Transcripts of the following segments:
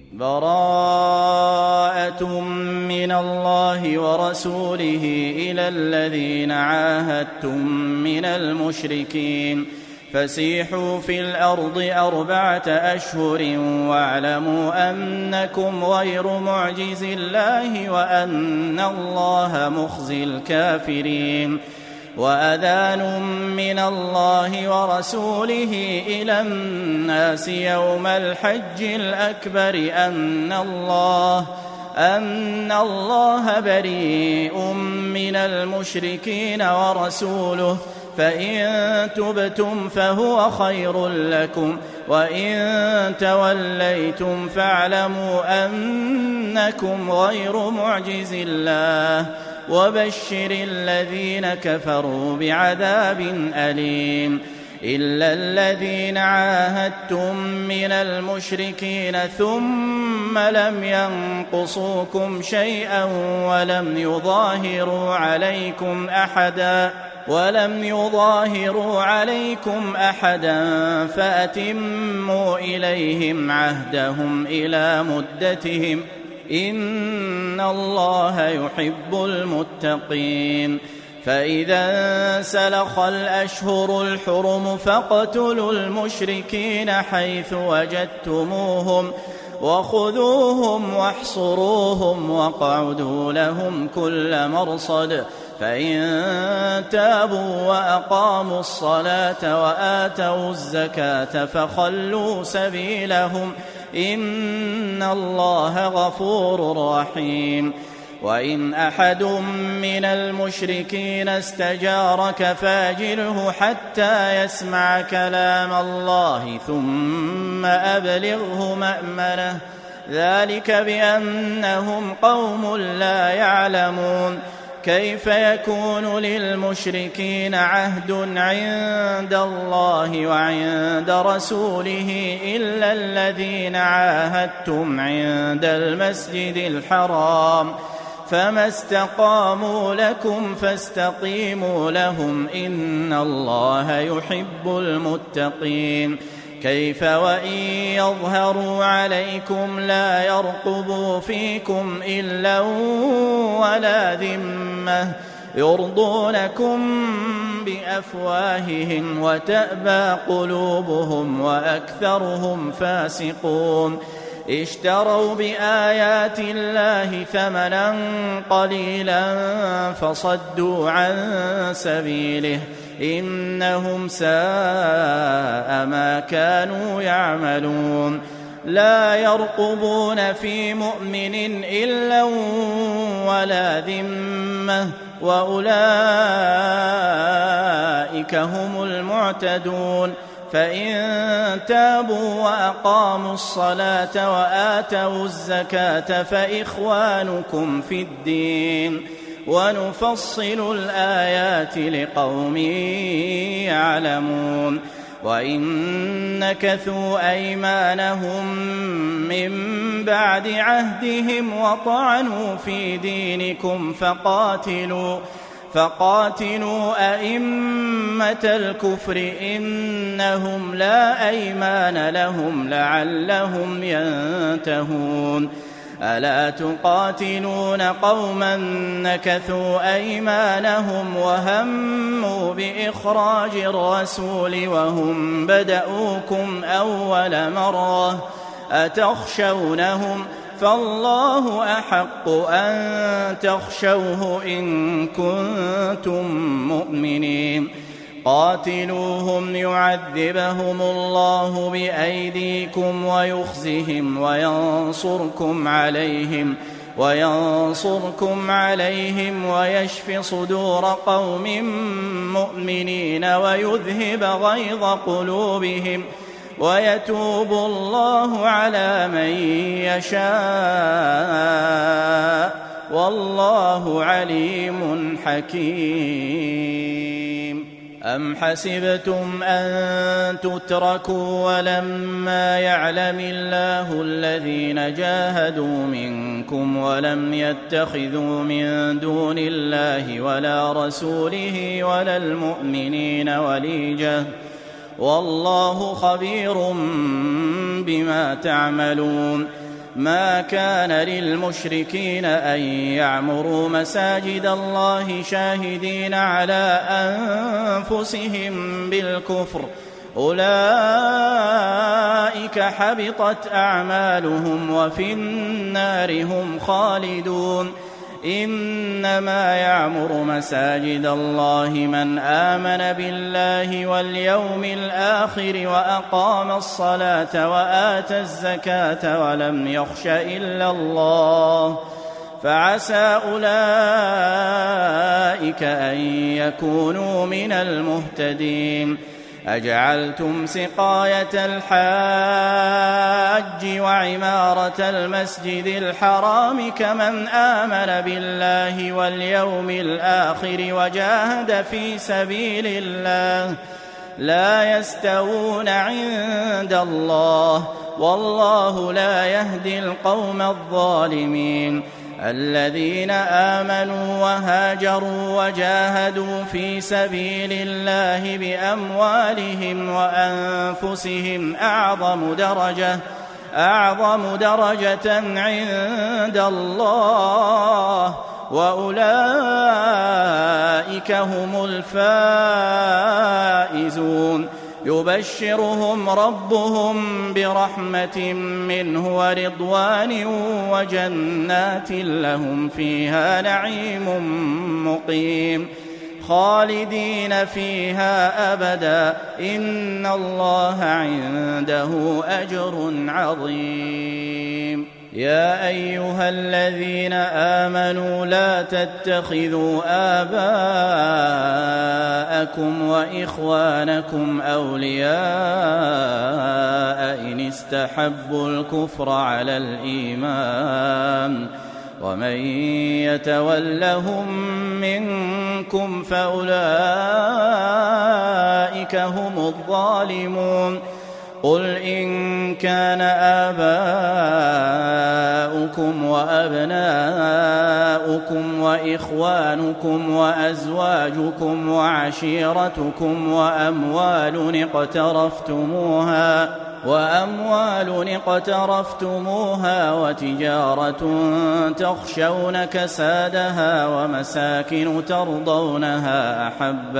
براءة من الله ورسوله إلى الذين عاهدتم من المشركين فسيحوا في الأرض 4 أشهر واعلموا أنكم غير معجز الله وأن الله مخزي الكافرين وأذان من الله ورسوله إلى الناس يوم الحج الأكبر أن الله بريء من المشركين ورسوله فإن تبتم فهو خير لكم وإن توليتم فاعلموا أنكم غير معجز الله وبشر الذين كفروا بعذاب أليم إلا الذين عاهدتم من المشركين ثم لم ينقصوكم شيئا ولم يظاهروا عليكم أحدا فأتموا إليهم عهدهم إلى مدتهم إن الله يحب المتقين فإذا انسلخ الأشهر الحرم فاقتلوا المشركين حيث وجدتموهم وخذوهم واحصروهم واقعدوا لهم كل مرصد فإن تابوا وأقاموا الصلاة وآتوا الزكاة فخلوا سبيلهم إن الله غفور رحيم وإن أحد من المشركين استجارك فاجره حتى يسمع كلام الله ثم أبلغه مأمنه ذلك بأنهم قوم لا يعلمون كيف يكون للمشركين عهد عند الله وعند رسوله إلا الذين عاهدتم عند المسجد الحرام فما استقاموا لكم فاستقيموا لهم إن الله يحب المتقين كيف وإن يظهروا عليكم لا يرقبوا فيكم إلا ولا ذمة يرضونكم بأفواههم وتأبى قلوبهم وأكثرهم فاسقون اشتروا بآيات الله ثمنا قليلا فصدوا عن سبيله إنهم ساء ما كانوا يعملون لا يرقبون في مؤمن إلا ولا ذمة وأولئك هم المعتدون فإن تابوا وأقاموا الصلاة وآتوا الزكاة فإخوانكم في الدين ونفصل الآيات لقوم يعلمون وإن نكثوا أيمانهم من بعد عهدهم وطعنوا في دينكم فقاتلوا أئمة الكفر إنهم لا أيمان لهم لعلهم ينتهون ألا تقاتلون قوما نكثوا أيمانهم وهموا بإخراج الرسول وهم بدؤوكم أول مرة أتخشونهم فالله أحق أن تخشوه إن كنتم مؤمنين قاتلوهم يعذبهم الله بأيديكم ويخزهم وينصركم عليهم ويشف صدور قوم مؤمنين ويذهب غيظ قلوبهم ويتوب الله على من يشاء والله عليم حكيم أم حسبتم أن تتركوا ولما يعلم الله الذين جاهدوا منكم ولم يتخذوا من دون الله ولا رسوله ولا المؤمنين وليجة والله خبير بما تعملون ما كان للمشركين أن يعمروا مساجد الله شاهدين على أنفسهم بالكفر، أولئك حبطت أعمالهم وفي النار هم خالدون. إنما يعمر مساجد الله من آمن بالله واليوم الآخر وأقام الصلاة وآتى الزكاة ولم يخش إلا الله، فعسى أولئك أن يكونوا من المهتدين. أجعلتم سقاية الحاج وعمارة المسجد الحرام كمن آمن بالله واليوم الآخر وجاهد في سبيل الله لا يستوون عند الله، والله لا يهدي القوم الظالمين. الذين آمنوا وهاجروا وجاهدوا في سبيل الله بأموالهم وأنفسهم أعظم درجة عند الله، وأولئك هم الفائزون. يبشرهم ربهم برحمة منه ورضوان وجنات لهم فيها نعيم مقيم خالدين فيها أبدا، إن الله عنده أجر عظيم. يا أيها الذين آمنوا لا تتخذوا آباءكم وإخوانكم أولياء إن استحبوا الكفر على الإيمان، ومن يتولهم منكم فأولئك هم الظالمون. قل إن كان آباؤكم وأبناؤكم وإخوانكم وأزواجكم وعشيرتكم وأموال اقترفتموها وتجارة تخشون كسادها ومساكن ترضونها أحب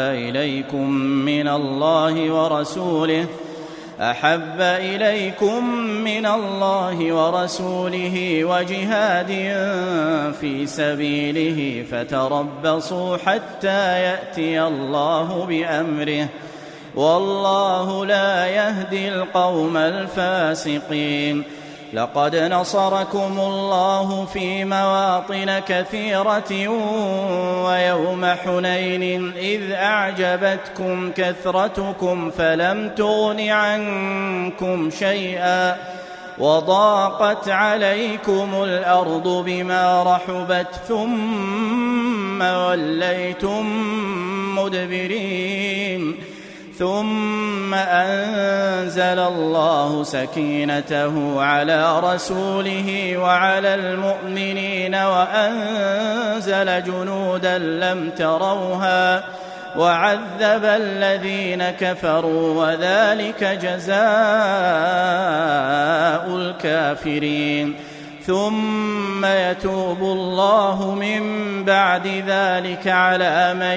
إليكم من الله ورسوله وجهاد في سبيله فتربصوا حتى يأتي الله بأمره، والله لا يهدي القوم الفاسقين. لقد نصركم الله في مواطن كثيرة ويوم حنين إذ أعجبتكم كثرتكم فلم تغن عنكم شيئا وضاقت عليكم الأرض بما رحبت ثم وليتم مدبرين، ثم أنزل الله سكينته على رسوله وعلى المؤمنين وأنزل جنودا لم تروها وعذب الذين كفروا، وذلك جزاء الكافرين. ثم يتوب الله من بعد ذلك على من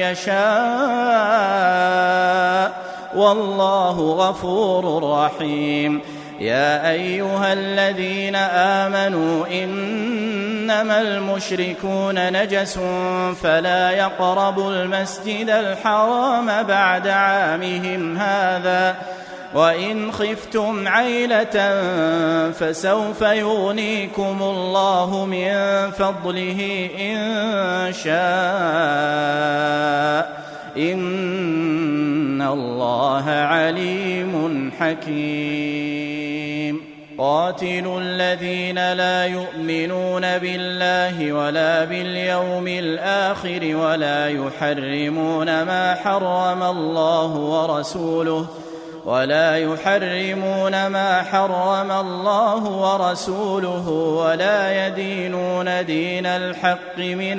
يشاء، والله غفور رحيم. يا أيها الذين آمنوا إنما المشركون نجس فلا يقربوا المسجد الحرام بعد عامهم هذا، وإن خفتم عيلة فسوف يغنيكم الله من فضله إن شاء، إن الله عليم حكيم. قاتلوا الذين لا يؤمنون بالله ولا باليوم الآخر ولا يحرمون ما حرم الله ورسوله ولا يدينون دين الحق من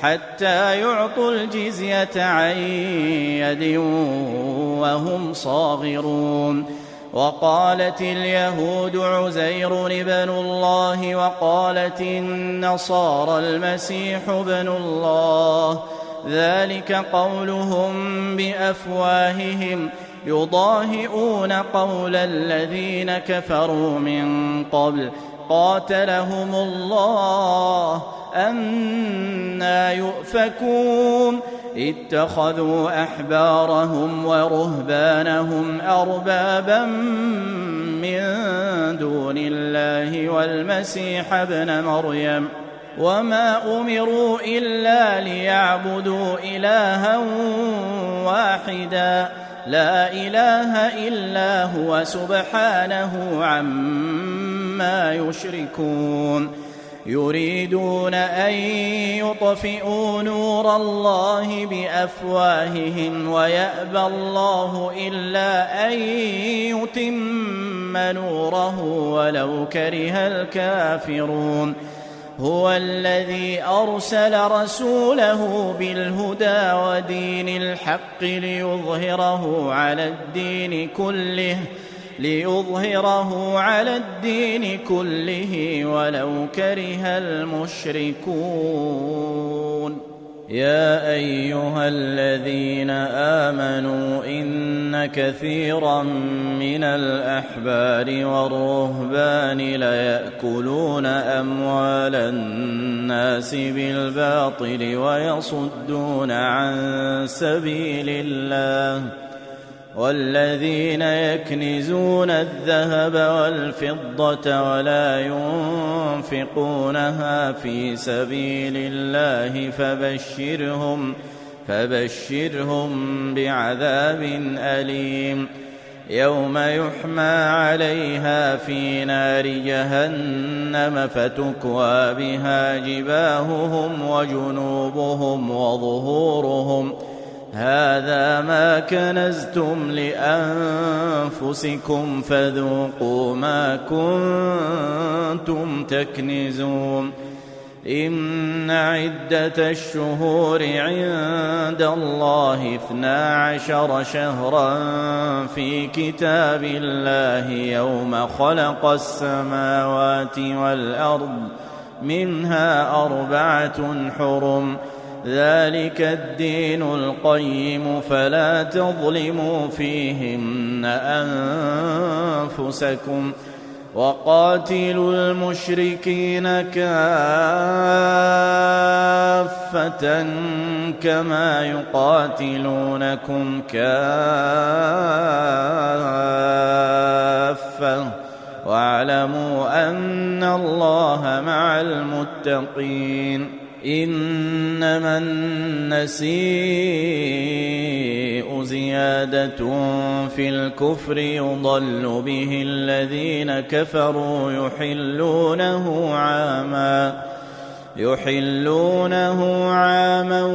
حتى يعطوا الجزية عن يد وهم صاغرون. وقالت اليهود عزير ابن الله وقالت النصارى المسيح ابن الله، ذلك قولهم بأفواههم يضاهئون قول الذين كفروا من قبل قاتلهم الله أنى يؤفكون. اتخذوا أحبارهم ورهبانهم أربابا من دون الله والمسيح ابن مريم وما أمروا إلا ليعبدوا إلها واحدا لا إله إلا هو سبحانه عما يشركون. يريدون أن يطفئوا نور الله بأفواههم ويأبى الله إلا أن يتم نوره ولو كره الكافرون. هو الذي أرسل رسوله بالهدى ودين الحق ليظهره على الدين كله ولو كره المشركون. يا أيها الذين آمنوا إن كثيرا من الأحبار والرهبان ليأكلون أموال الناس بالباطل ويصدون عن سبيل الله، والذين يكنزون الذهب والفضة ولا ينفقونها في سبيل الله فبشرهم بعذاب أليم. يوم يحمى عليها في نار جهنم فتكوى بها جباههم وجنوبهم وظهورهم هذا ما كنزتم لأنفسكم فذوقوا ما كنتم تكنزون. إن عدة الشهور عند الله 12 شهرا في كتاب الله يوم خلق السماوات والأرض منها 4 حرم ذلك الدين القيم فلا تظلموا فيهن أنفسكم وقاتلوا المشركين كافة كما يقاتلونكم كافة واعلموا أن الله مع المتقين. إنما النسيء زيادة في الكفر يضل به الذين كفروا يحلونه عاما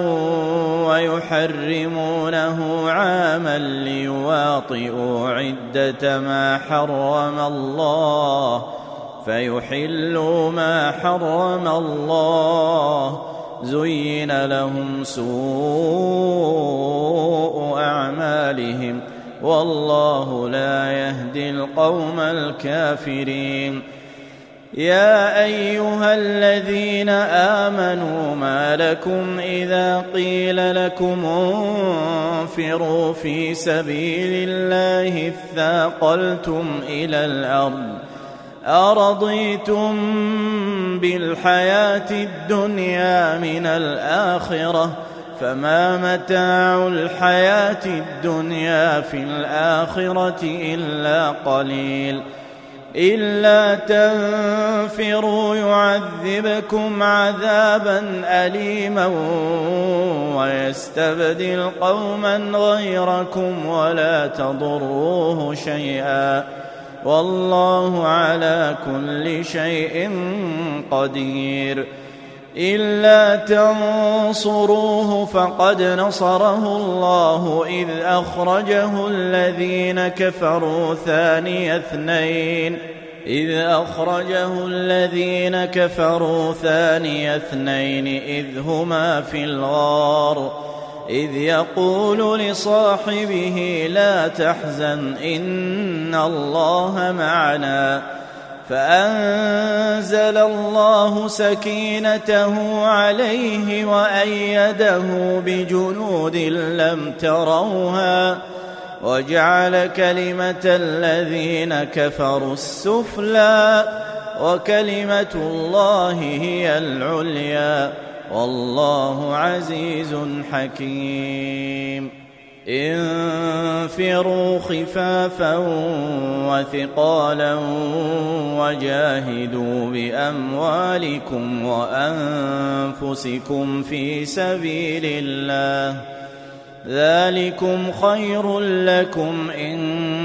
ويحرمونه عاما ليواطئوا عدة ما حرم الله فيحلوا ما حرم الله. زين لهم سوء أعمالهم والله لا يهدي القوم الكافرين. يا أيها الذين آمنوا ما لكم إذا قيل لكم انفروا في سبيل الله اثاقلتم إلى الأرض أرضيتم بالحياة الدنيا من الآخرة فما متاع الحياة الدنيا في الآخرة إلا قليل. إلا تنفروا يعذبكم عذابا أليما ويستبدل قوما غيركم ولا تضروه شيئا والله على كل شيء قدير. إلا تنصروه فقد نصره الله إذ أخرجه الذين كفروا ثاني اثنين إذ أخرجه الذين كفروا ثاني اثنين إذ هما في الغار إذ يقول لصاحبه لا تحزن إن الله معنا فأنزل الله سكينته عليه وأيده بجنود لم تروها وجعل كلمة الذين كفروا السفلى وكلمة الله هي العليا والله عزيز حكيم انفروا خفافا وثقالا وجاهدوا بأموالكم وأنفسكم في سبيل الله ذلكم خير لكم إن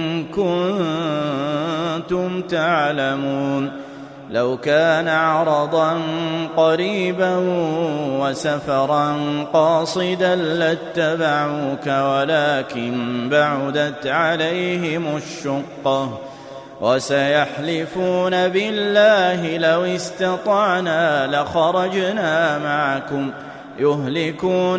كنتم تعلمون لو كان عرضا قريبا وسفرا قاصدا لاتبعوك ولكن بعدت عليهم الشقة وسيحلفون بالله لو استطعنا لخرجنا معكم يهلكون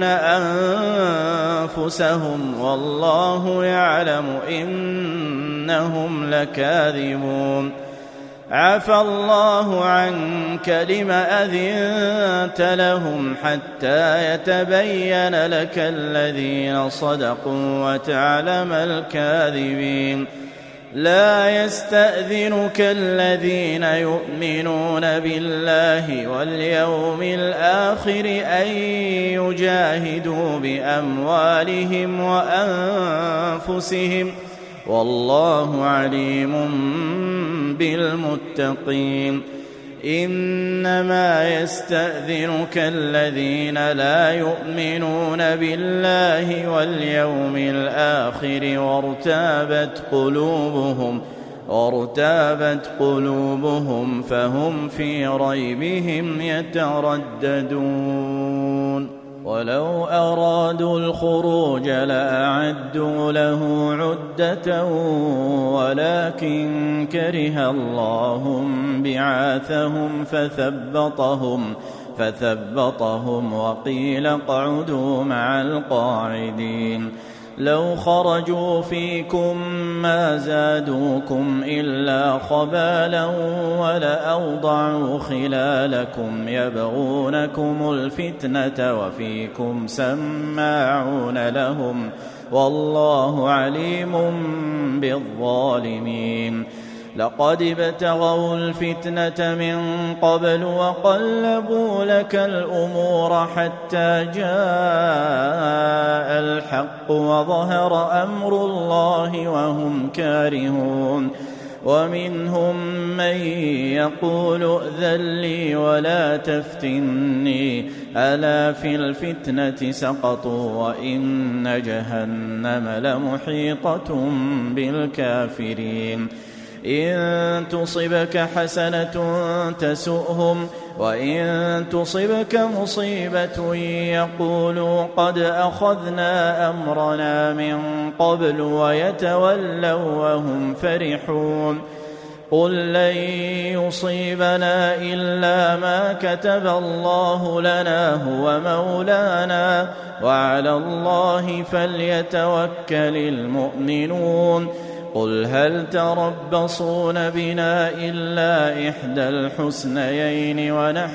أنفسهم والله يعلم إنهم لكاذبون عفى الله عنك لم أذنت لهم حتى يتبين لك الذين صدقوا وتعلم الكاذبين لا يستأذنك الذين يؤمنون بالله واليوم الآخر أن يجاهدوا بأموالهم وأنفسهم والله عليم بالمتقين إنما يستأذنك الذين لا يؤمنون بالله واليوم الآخر وارتابت قلوبهم فهم في ريبهم يترددون ولو أرادوا الخروج لأعدوا له عدة ولكن كره الله بعاثهم فثبطهم وقيل اقعدوا مع القاعدين لو خرجوا فيكم ما زادوكم إلا خبالا ولأوضعوا خلالكم يبغونكم الفتنة وفيكم سماعون لهم والله عليم بالظالمين لقد ابتغوا الفتنة من قبل وقلبوا لك الأمور حتى جاء الحق وظهر أمر الله وهم كارهون ومنهم من يقول ائذن لي ولا تفتني ألا في الفتنة سقطوا وإن جهنم لمحيطة بالكافرين إن تصبك حسنة تسؤهم وإن تصبك مصيبة يقولوا قد أخذنا أمرنا من قبل ويتولوا وهم فرحون قل لن يصيبنا إلا ما كتب الله لنا هو مولانا وعلى الله فليتوكل المؤمنون قل هل تربصون بنا إلا إحدى الحسنيين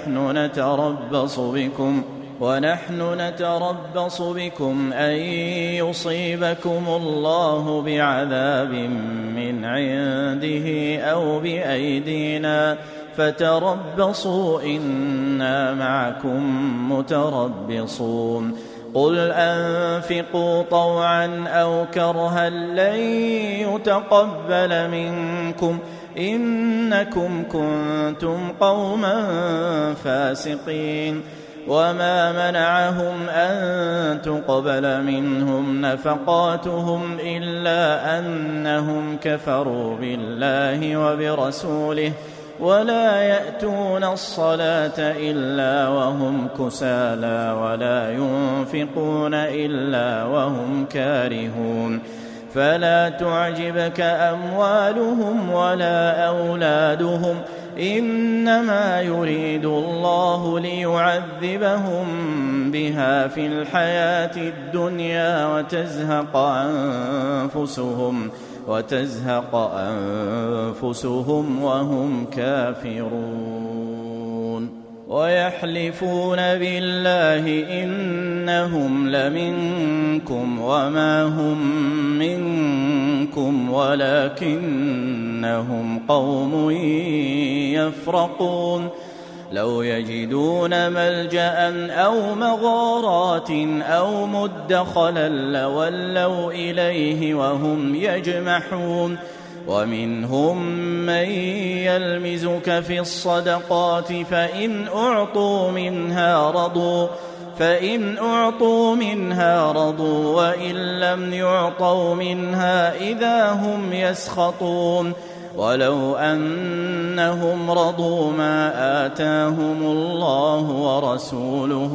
ونحن نتربص بكم أن يصيبكم الله بعذاب من عنده أو بأيدينا فتربصوا إنا معكم متربصون قل أنفقوا طوعا أو كرها لن يتقبل منكم إنكم كنتم قوما فاسقين وما منعهم أن تقبل منهم نفقاتهم إلا أنهم كفروا بالله وبرسوله ولا يأتون الصلاة إلا وهم كسالى ولا ينفقون إلا وهم كارهون فلا تعجبك أموالهم ولا أولادهم إنما يريد الله ليعذبهم بها في الحياة الدنيا وتزهق أنفسهم وهم كافرون ويحلفون بالله إنهم لمنكم وما هم منكم ولكنهم قوم يفرقون لو يجدون ملجأ أو مغارات أو مدخلا لولوا إليه وهم يجمحون ومنهم من يلمزك في الصدقات فإن أعطوا منها رضوا وإن لم يعطوا منها إذا هم يسخطون ولو أنهم رضوا ما آتاهم الله ورسوله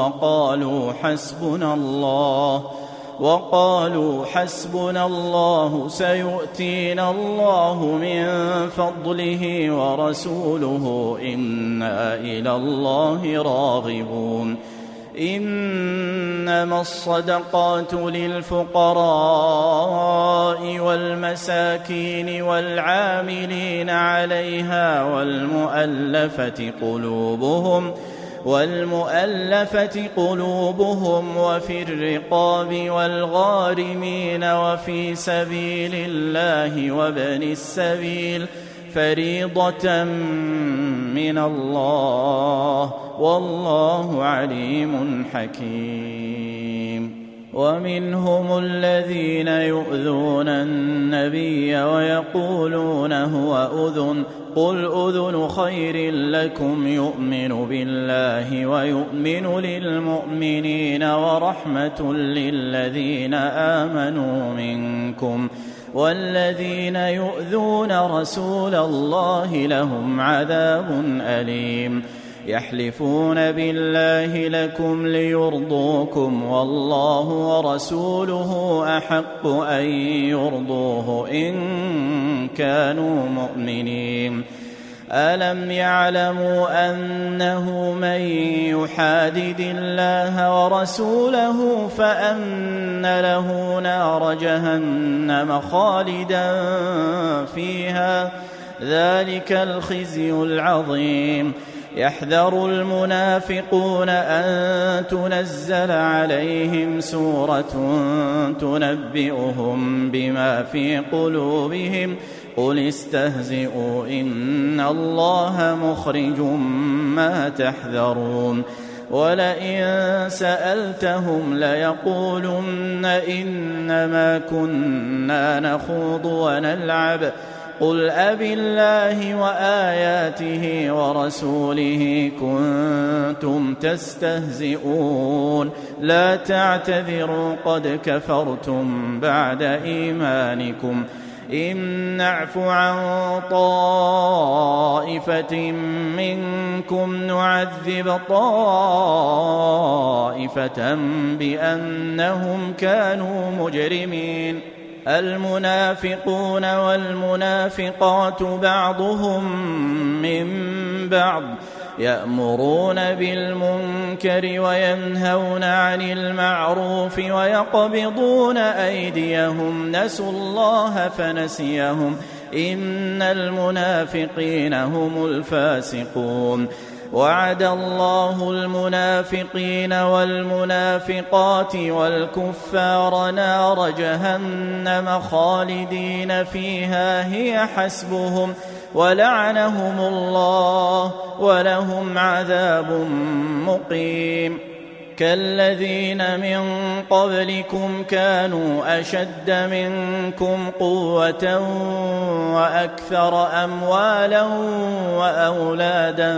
وقالوا حسبنا الله سيؤتينا الله من فضله ورسوله إنا إلى الله راغبون إنما الصدقات للفقراء والمساكين والعاملين عليها والمؤلفة قلوبهم وفي الرقاب والغارمين وفي سبيل الله وابن السبيل فريضة من الله والله عليم حكيم ومنهم الذين يؤذون النبي ويقولون هو أذن قل أذن خير لكم يؤمن بالله ويؤمن للمؤمنين ورحمة للذين آمنوا منكم والذين يؤذون رسول الله لهم عذاب أليم يحلفون بالله لكم ليرضوكم والله ورسوله أحق أن يرضوه إن كانوا مؤمنين ألم يعلموا أنه من يحادد الله ورسوله فأن له نار جهنم خالدا فيها ذلك الخزي العظيم يحذر المنافقون أن تنزل عليهم سورة تنبئهم بما في قلوبهم قل استهزئوا إن الله مخرج ما تحذرون ولئن سألتهم ليقولن إنما كنا نخوض ونلعب قل أبالله وآياته ورسوله كنتم تستهزئون لا تعتذروا قد كفرتم بعد إيمانكم إن نعف عن طائفة منكم نعذب طائفة بأنهم كانوا مجرمين المنافقون والمنافقات بعضهم من بعض يأمرون بالمنكر وينهون عن المعروف ويقبضون أيديهم نسوا الله فنسيهم إن المنافقين هم الفاسقون وعد الله المنافقين والمنافقات والكفار نار جهنم خالدين فيها هي حسبهم ولعنهم الله ولهم عذاب مقيم كالذين من قبلكم كانوا أشد منكم قوة وأكثر أموالا وأولادا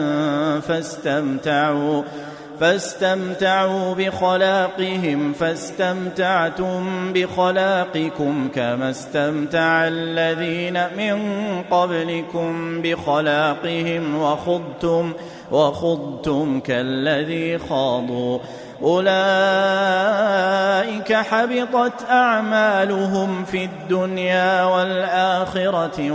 فاستمتعوا بخلاقهم فاستمتعتم بخلاقكم كما استمتع الذين من قبلكم بخلاقهم وخضتم كالذي خاضوا أولئك حبطت أعمالهم في الدنيا والآخرة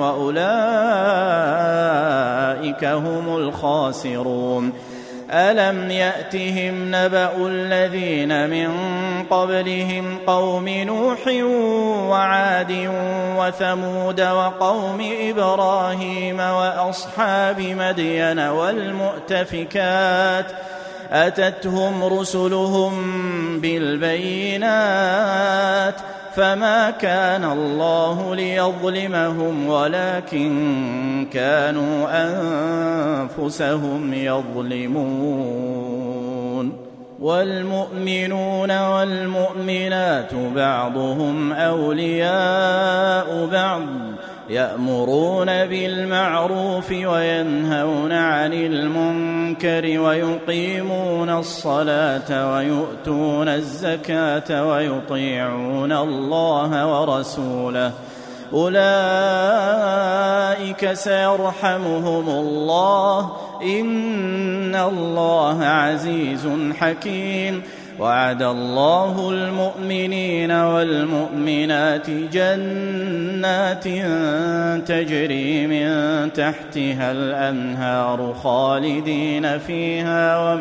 وأولئك هم الخاسرون. ألم يأتهم نبأ الذين من قبلهم قوم نوح وعاد وثمود وقوم إبراهيم وأصحاب مدين والمؤتفكات أتتهم رسلهم بالبينات فما كان الله ليظلمهم ولكن كانوا أنفسهم يظلمون. والمؤمنون والمؤمنات بعضهم أولياء بعض يأمرون بالمعروف وينهون عن المنكر ويقيمون الصلاة ويؤتون الزكاة ويطيعون الله ورسوله أولئك سيرحمهم الله إن الله عزيز حكيم. وعد الله المؤمنين والمؤمنات جنات تجري من تحتها الأنهار خالدين فيها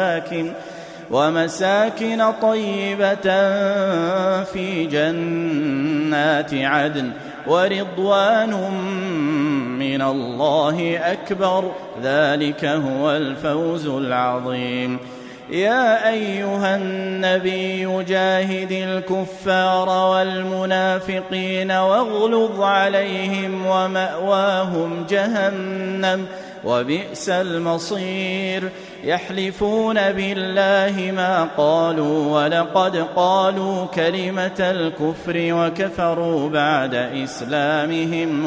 ومساكن طيبة في جنات عدن ورضوان من الله أكبر ذلك هو الفوز العظيم. يا أيها النبي جاهد الكفار والمنافقين واغلظ عليهم ومأواهم جهنم وبئس المصير. يحلفون بالله ما قالوا ولقد قالوا كلمة الكفر وكفروا بعد إسلامهم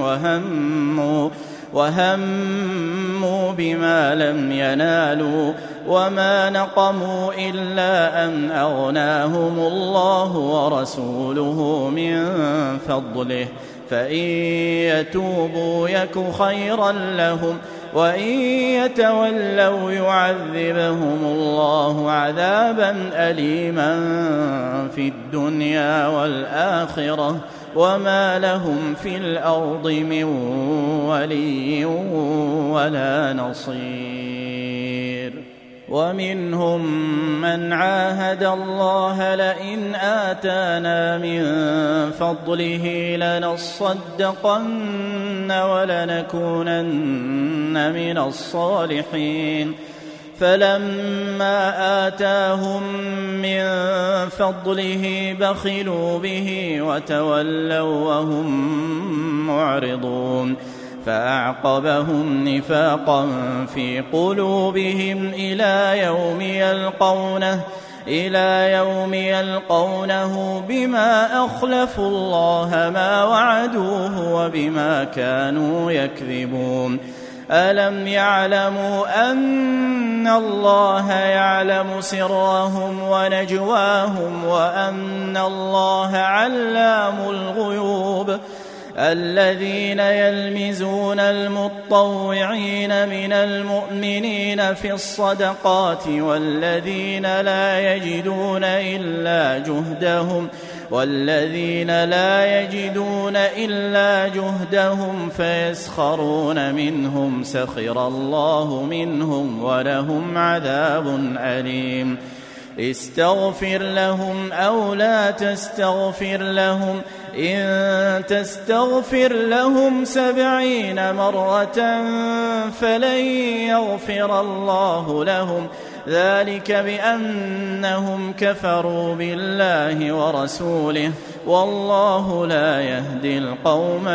وهموا بما لم ينالوا وما نقموا إلا أن أغناهم الله ورسوله من فضله فإن يتوبوا يك خيرا لهم وإن يتولوا يعذبهم الله عذابا أليما في الدنيا والآخرة وما لهم في الأرض من ولي ولا نصير. ومنهم من عاهد الله لئن آتانا من فضله لنصدقن ولنكونن من الصالحين فلما آتاهم من فضله بخلوا به وتولوا وهم معرضون فأعقبهم نفاقا في قلوبهم إلى يوم يلقونه بما أخلفوا الله ما وعدوه وبما كانوا يكذبون. ألم يعلموا أن الله يعلم سرهم ونجواهم وأن الله علام الغيوب. الذين يلمزون المطوعين من المؤمنين في الصدقات والذين لا يجدون إلا جهدهم فيسخرون منهم سخر الله منهم ولهم عذاب أليم. استغفر لهم أو لا تستغفر لهم إن تستغفر لهم 70 مرة فلن يغفر الله لهم ذلك بأنهم كفروا بالله ورسوله والله لا يهدي القوم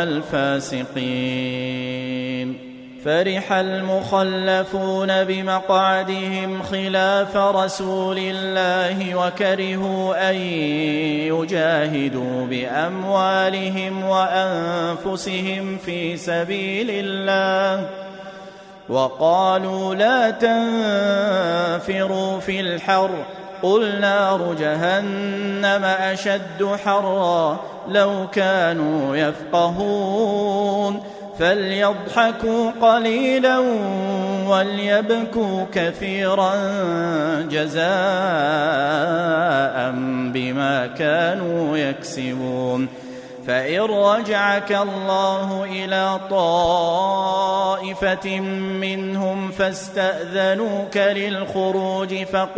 الفاسقين. فرح المخلفون بمقعدهم خلاف رسول الله وكرهوا أن يجاهدوا بأموالهم وأنفسهم في سبيل الله وقالوا لا تنفروا في الحر قل نار جهنم أشد حرا لو كانوا يفقهون فليضحكوا قليلا وليبكوا كثيرا جزاء بما كانوا يكسبون. فإن رجعك الله إلى طائفة منهم فاستأذنوك للخروج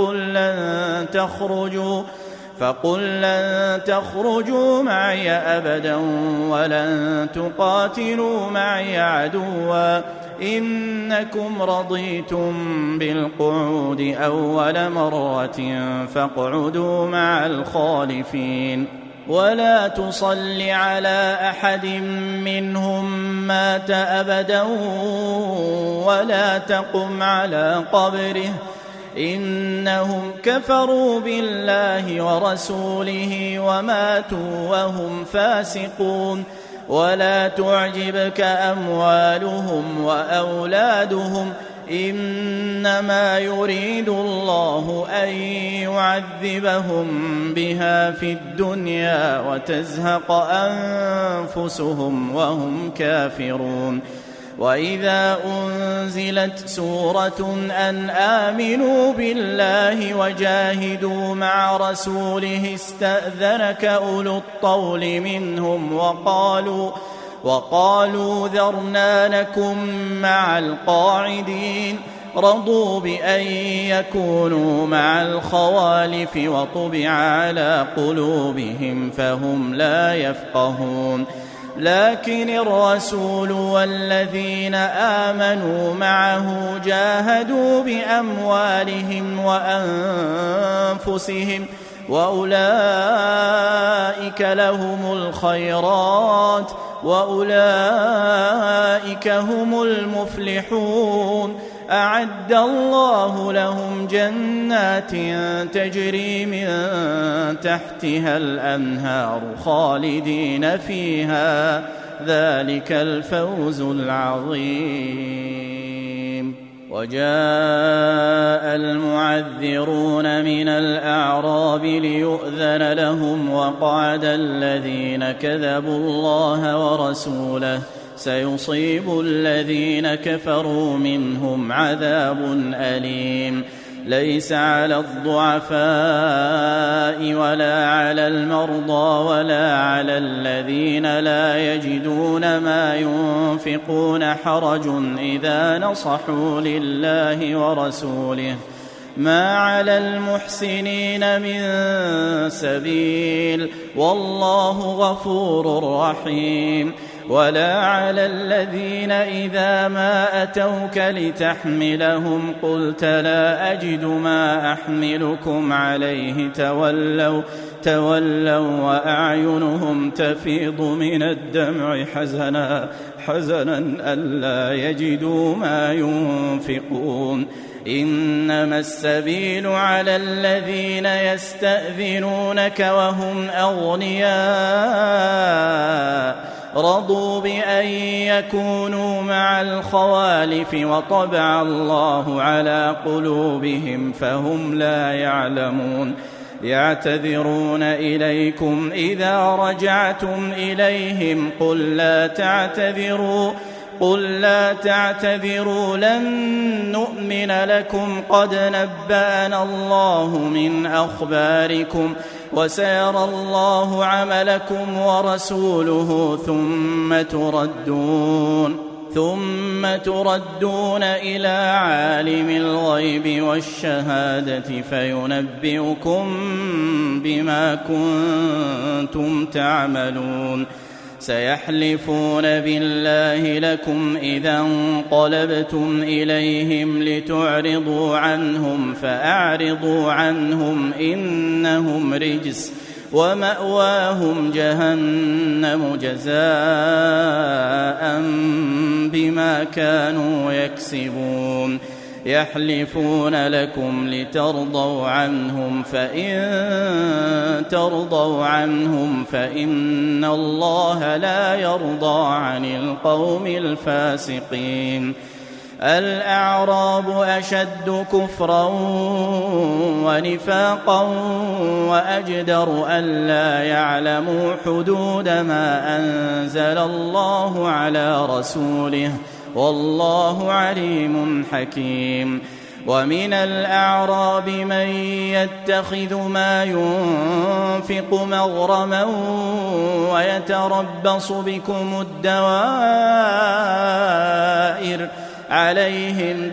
فقل لن تخرجوا معي أبدا ولن تقاتلوا معي عدوا إنكم رضيتم بالقعود أول مرة فاقعدوا مع الخالفين ولا تصل على أحد منهم مات أبدا ولا تقم على قبره إنهم كفروا بالله ورسوله وماتوا وهم فاسقون. ولا تعجبك أموالهم وأولادهم إنما يريد الله أن يعذبهم بها في الدنيا وتزهق أنفسهم وهم كافرون. وإذا أنزلت سورة أن آمنوا بالله وجاهدوا مع رسوله استأذنك أولو الطول منهم وقالوا ذرنا نكن مع القاعدين رضوا بأن يكونوا مع الخوالف وطبع على قلوبهم فهم لا يفقهون. لكن الرسول والذين آمنوا معه جاهدوا بأموالهم وأنفسهم وأولئك لهم الخيرات وأولئك هم المفلحون. أعد الله لهم جنات تجري من تحتها الأنهار خالدين فيها ذلك الفوز العظيم. وجاء المعذرون من الأعراب ليؤذن لهم وقعد الذين كذبوا الله ورسوله سيصيب الذين كفروا منهم عذاب أليم. ليس على الضعفاء ولا على المرضى ولا على الذين لا يجدون ما ينفقون حرج إذا نصحوا لله ورسوله ما على المحسنين من سبيل والله غفور رحيم. ولا على الذين إذا ما أتوك لتحملهم قلت لا أجد ما أحملكم عليه تولوا وأعينهم تفيض من الدمع حزنا ألا يجدوا ما ينفقون. إنما السبيل على الذين يستأذنونك وهم أغنياء رضوا بأن يكونوا مع الخوالف وطبع الله على قلوبهم فهم لا يعلمون. يعتذرون إليكم إذا رجعتم إليهم قل لا تعتذروا لن نؤمن لكم قد نبأنا الله من أخباركم وسيرى الله عملكم ورسوله ثم تردون إلى عالم الغيب والشهادة فينبئكم بما كنتم تعملون. سيحلفون بالله لكم إذا انقلبتم إليهم لتعرضوا عنهم فأعرضوا عنهم إنهم رجس ومأواهم جهنم جزاء بما كانوا يكسبون. يحلفون لكم لترضوا عنهم فإن ترضوا عنهم فإن الله لا يرضى عن القوم الفاسقين. الأعراب أشد كفرا ونفاقا وأجدر ألا يعلموا حدود ما أنزل الله على رسوله والله عليم حكيم. ومن الأعراب من يتخذ ما ينفق مغرما ويتربص بكم الدوائر عليهم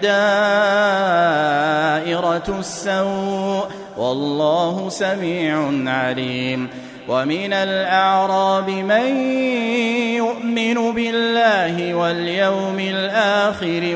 دائرة السوء والله سميع عليم. ومن الأعراب من يؤمن بالله واليوم الآخر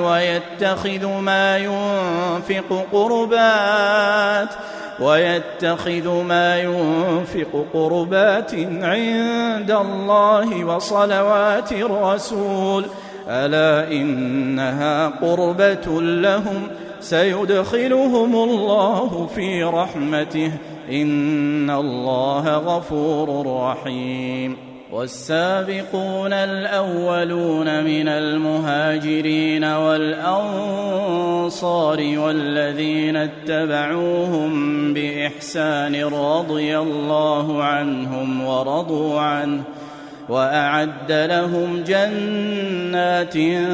ويتخذ ما ينفق قربات عند الله وصلوات الرسول ألا إنها قربة لهم سيدخلهم الله في رحمته إن الله غفور رحيم. والسابقون الأولون من المهاجرين والأنصار والذين اتبعوهم بإحسان رضي الله عنهم ورضوا عنه وأعد لهم جنات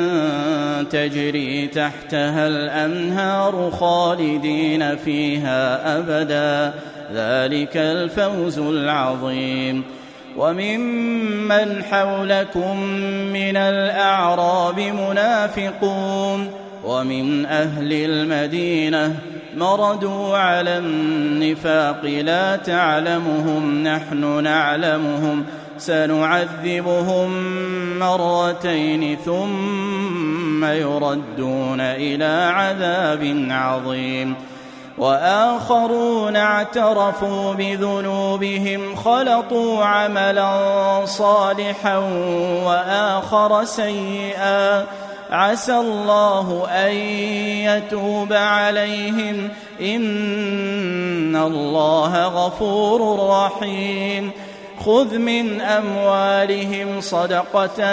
تجري تحتها الأنهار خالدين فيها أبدا ذلك الفوز العظيم. وممن حولكم من الأعراب منافقون ومن أهل المدينة مردوا على النفاق لا تعلمهم نحن نعلمهم سنعذبهم مرتين ثم يردون إلى عذاب عظيم. وآخرون اعترفوا بذنوبهم خلطوا عملا صالحا وآخر سيئا عسى الله أن يتوب عليهم إن الله غفور رحيم. خذ من أموالهم صدقة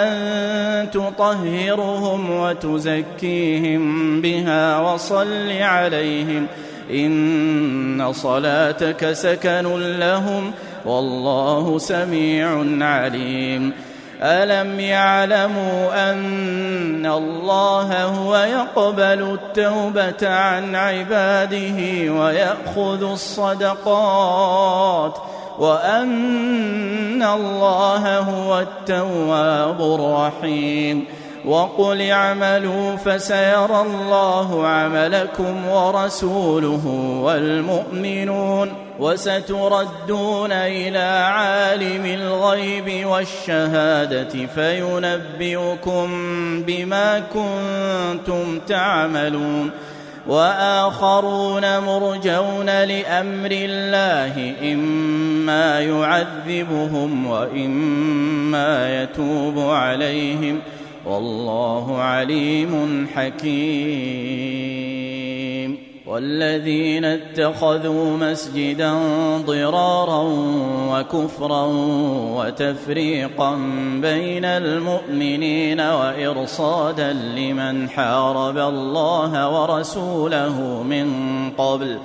تطهرهم وتزكيهم بها وصل عليهم إن صلاتك سكن لهم والله سميع عليم. ألم يعلموا أن الله هو يقبل التوبة عن عباده ويأخذ الصدقات وأن الله هو التواب الرحيم. وقل اعملوا فسيرى الله عملكم ورسوله والمؤمنون وستردون إلى عالم الغيب والشهادة فينبئكم بما كنتم تعملون. وآخرون مرجون لأمر الله إما يعذبهم وإما يتوب عليهم والله عليم حكيم. والذين اتخذوا مسجدا ضرارا وكفرا وتفريقا بين المؤمنين وإرصادا لمن حارب الله ورسوله من قبل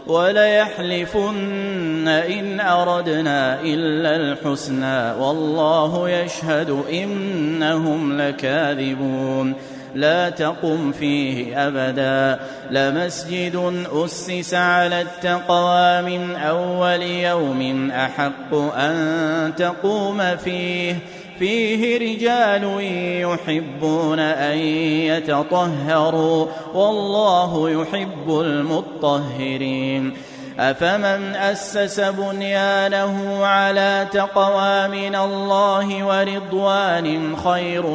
وليحلفن إن أردنا إلا الحسنى والله يشهد إنهم لكاذبون. لا تقم فيه أبدا لمسجد أسس على التقوى من أول يوم أحق أن تقوم فيه رجال يحبون أن يتطهروا والله يحب المطهرين. أفمن أسس بنيانه على تقوى من الله ورضوان خير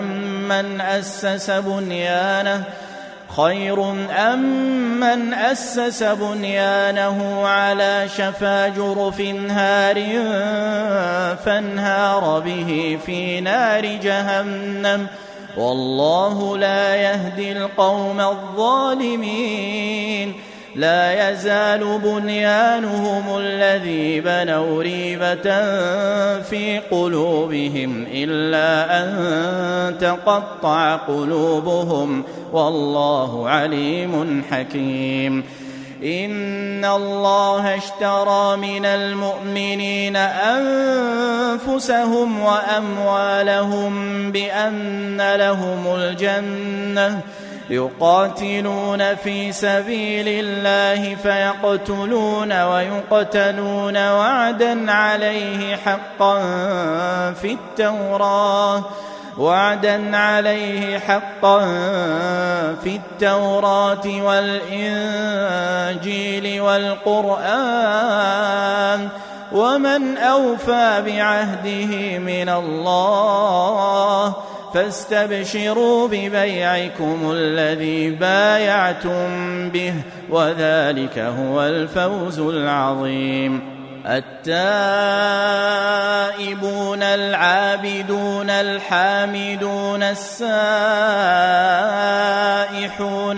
أم من أسس بنيانه على شفا جرف هار فانهار به في نار جهنم والله لا يهدي القوم الظالمين. لا يزال بنيانهم الذي بنوا ريبة في قلوبهم إلا أن تقطع قلوبهم والله عليم حكيم. إن الله اشترى من المؤمنين أنفسهم وأموالهم بأن لهم الجنة يقاتلون في سبيل الله فيقتلون ويقتلون وعدا عليه حقا في التوراة والإنجيل والقرآن ومن أوفى بعهده من الله فاستبشروا ببيعكم الذي بايعتم به وذلك هو الفوز العظيم. التائبون العابدون الحامدون السائحون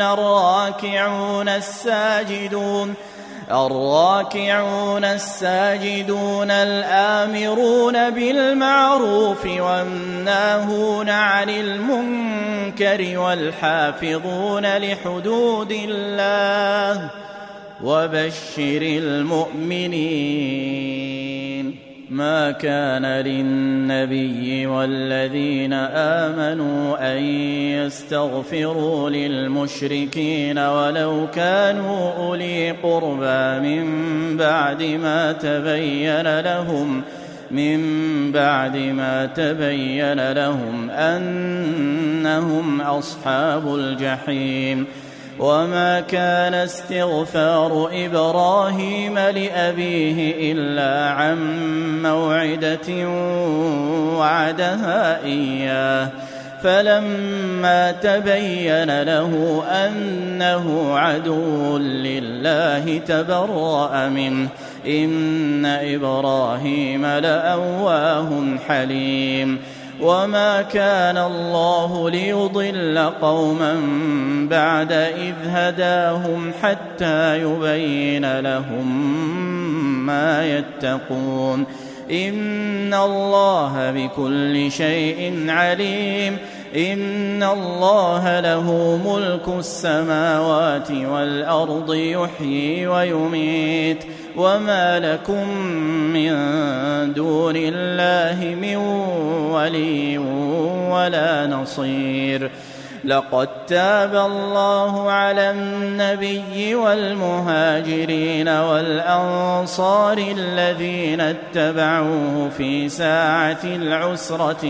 الراكعون الساجدون الآمرون بالمعروف والناهون عن المنكر والحافظون لحدود الله وبشر المؤمنين. ما كان للنبي والذين آمنوا أن يستغفروا للمشركين ولو كانوا أولي قربى من بعد ما تبين لهم أنهم أصحاب الجحيم. وما كان استغفار إبراهيم لأبيه إلا عن موعدة وعدها إياه فلما تبين له أنه عدو لله تبرأ منه إن إبراهيم لأواه حليم. وما كان الله ليضل قوما بعد إذ هداهم حتى يبين لهم ما يتقون إن الله بكل شيء عليم. إن الله له ملك السماوات والأرض يحيي ويميت وما لكم من دون الله من ولي ولا نصير. لقد تاب الله على النبي والمهاجرين والأنصار الذين اتبعوه في ساعة العسرة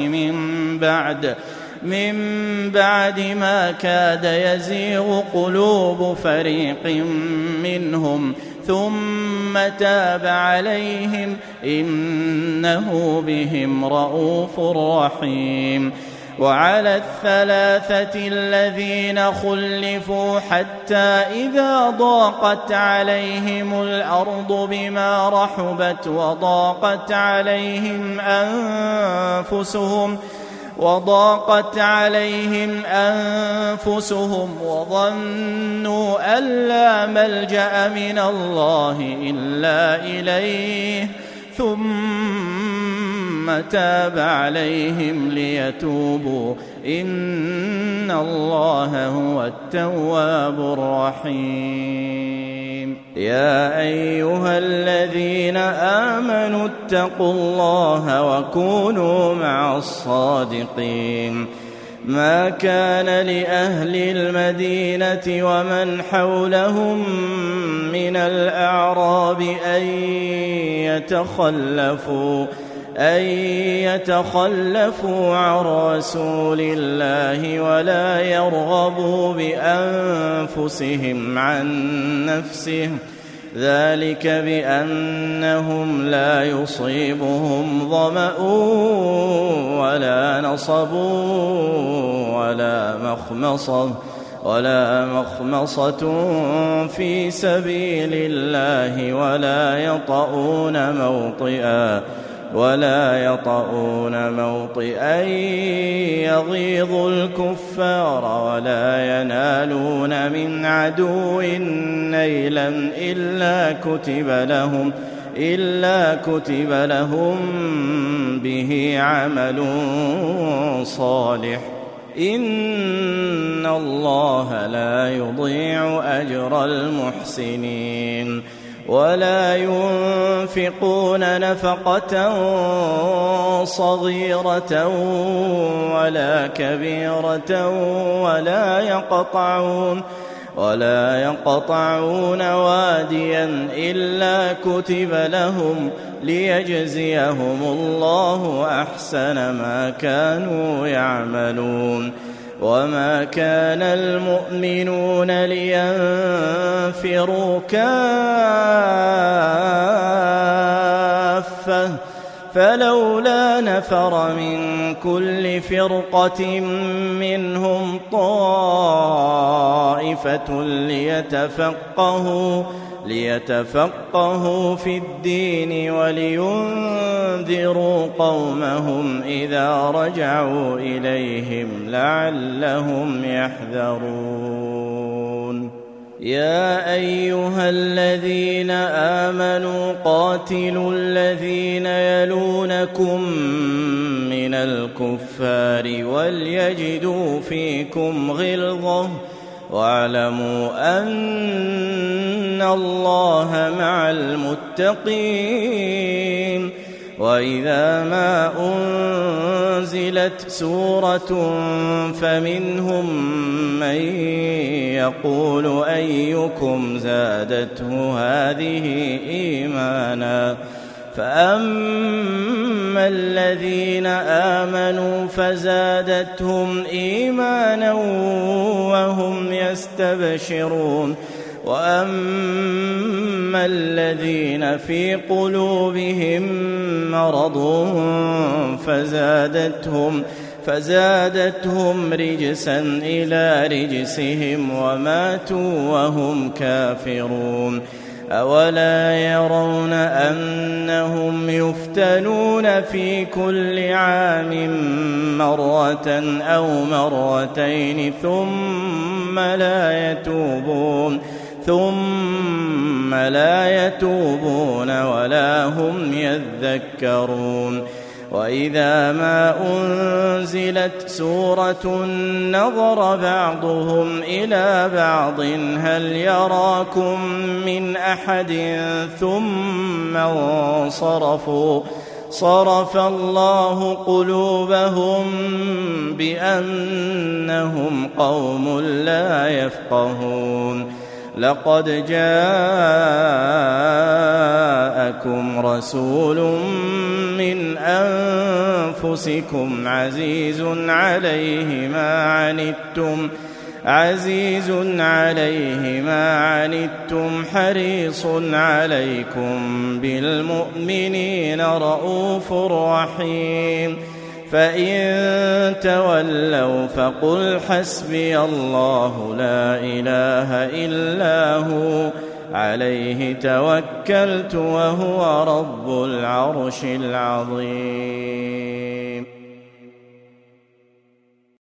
من بعد ما كاد يزيغ قلوب فريق منهم ثم تاب عليهم إنه بهم رءوف رحيم. وعلى الثلاثة الذين خلفوا حتى إذا ضاقت عليهم الأرض بما رحبت وضاقت عليهم أنفسهم وظنوا أن لا ملجأ من الله إلا إليه ثم تاب عليهم ليتوبوا إن الله هو التواب الرحيم. يا أيها الذين آمنوا اتقوا الله وكونوا مع الصادقين. ما كان لأهل المدينة ومن حولهم من الأعراب أن يتخلفوا عن رسول الله ولا يرغبوا بأنفسهم عن نفسه ذلك بأنهم لا يصيبهم ظمأ ولا نصب ولا مخمصة في سبيل الله ولا يطؤون موطئا يغيظ الكفار ولا ينالون من عدو نيلا إلا كتب لهم به عمل صالح إن الله لا يضيع أجر المحسنين ولا ينفقون نفقة صغيرة ولا كبيرة ولا يقطعون واديا إلا كتب لهم ليجزيهم الله أحسن ما كانوا يعملون وما كان المؤمنون لينفروا كافة فلولا نفر من كل فرقة منهم طائفة ليتفقهوا في الدين ولينذروا قومهم إذا رجعوا إليهم لعلهم يحذرون يا أيها الذين آمنوا قاتلوا الذين يلونكم من الكفار وليجدوا فيكم غلظة واعلموا أن الله مع المتقين وإذا ما أنزلت سورة فمنهم من يقول أيكم زادته هذه إيمانا فأما الذين آمنوا فزادتهم إيمانا وهم يستبشرون وأما الذين في قلوبهم مرض فزادتهم رجسا إلى رجسهم وماتوا وهم كافرون أولا يرون أنهم يفتنون في كل عام مرة أو مرتين ثم لا يتوبون ولا هم يذكرون وإذا ما أنزلت سورة نظر بعضهم إلى بعض هل يراكم من أحد ثم انصرفوا صرف الله قلوبهم بأنهم قوم لا يفقهون لقد جاءكم رسول من أنفسكم عزيز عليه ما عنتم حريص عليكم بالمؤمنين رؤوف رحيم فإن تولوا فقل حسبي الله لا إله إلا هو عليه توكلت وهو رب العرش العظيم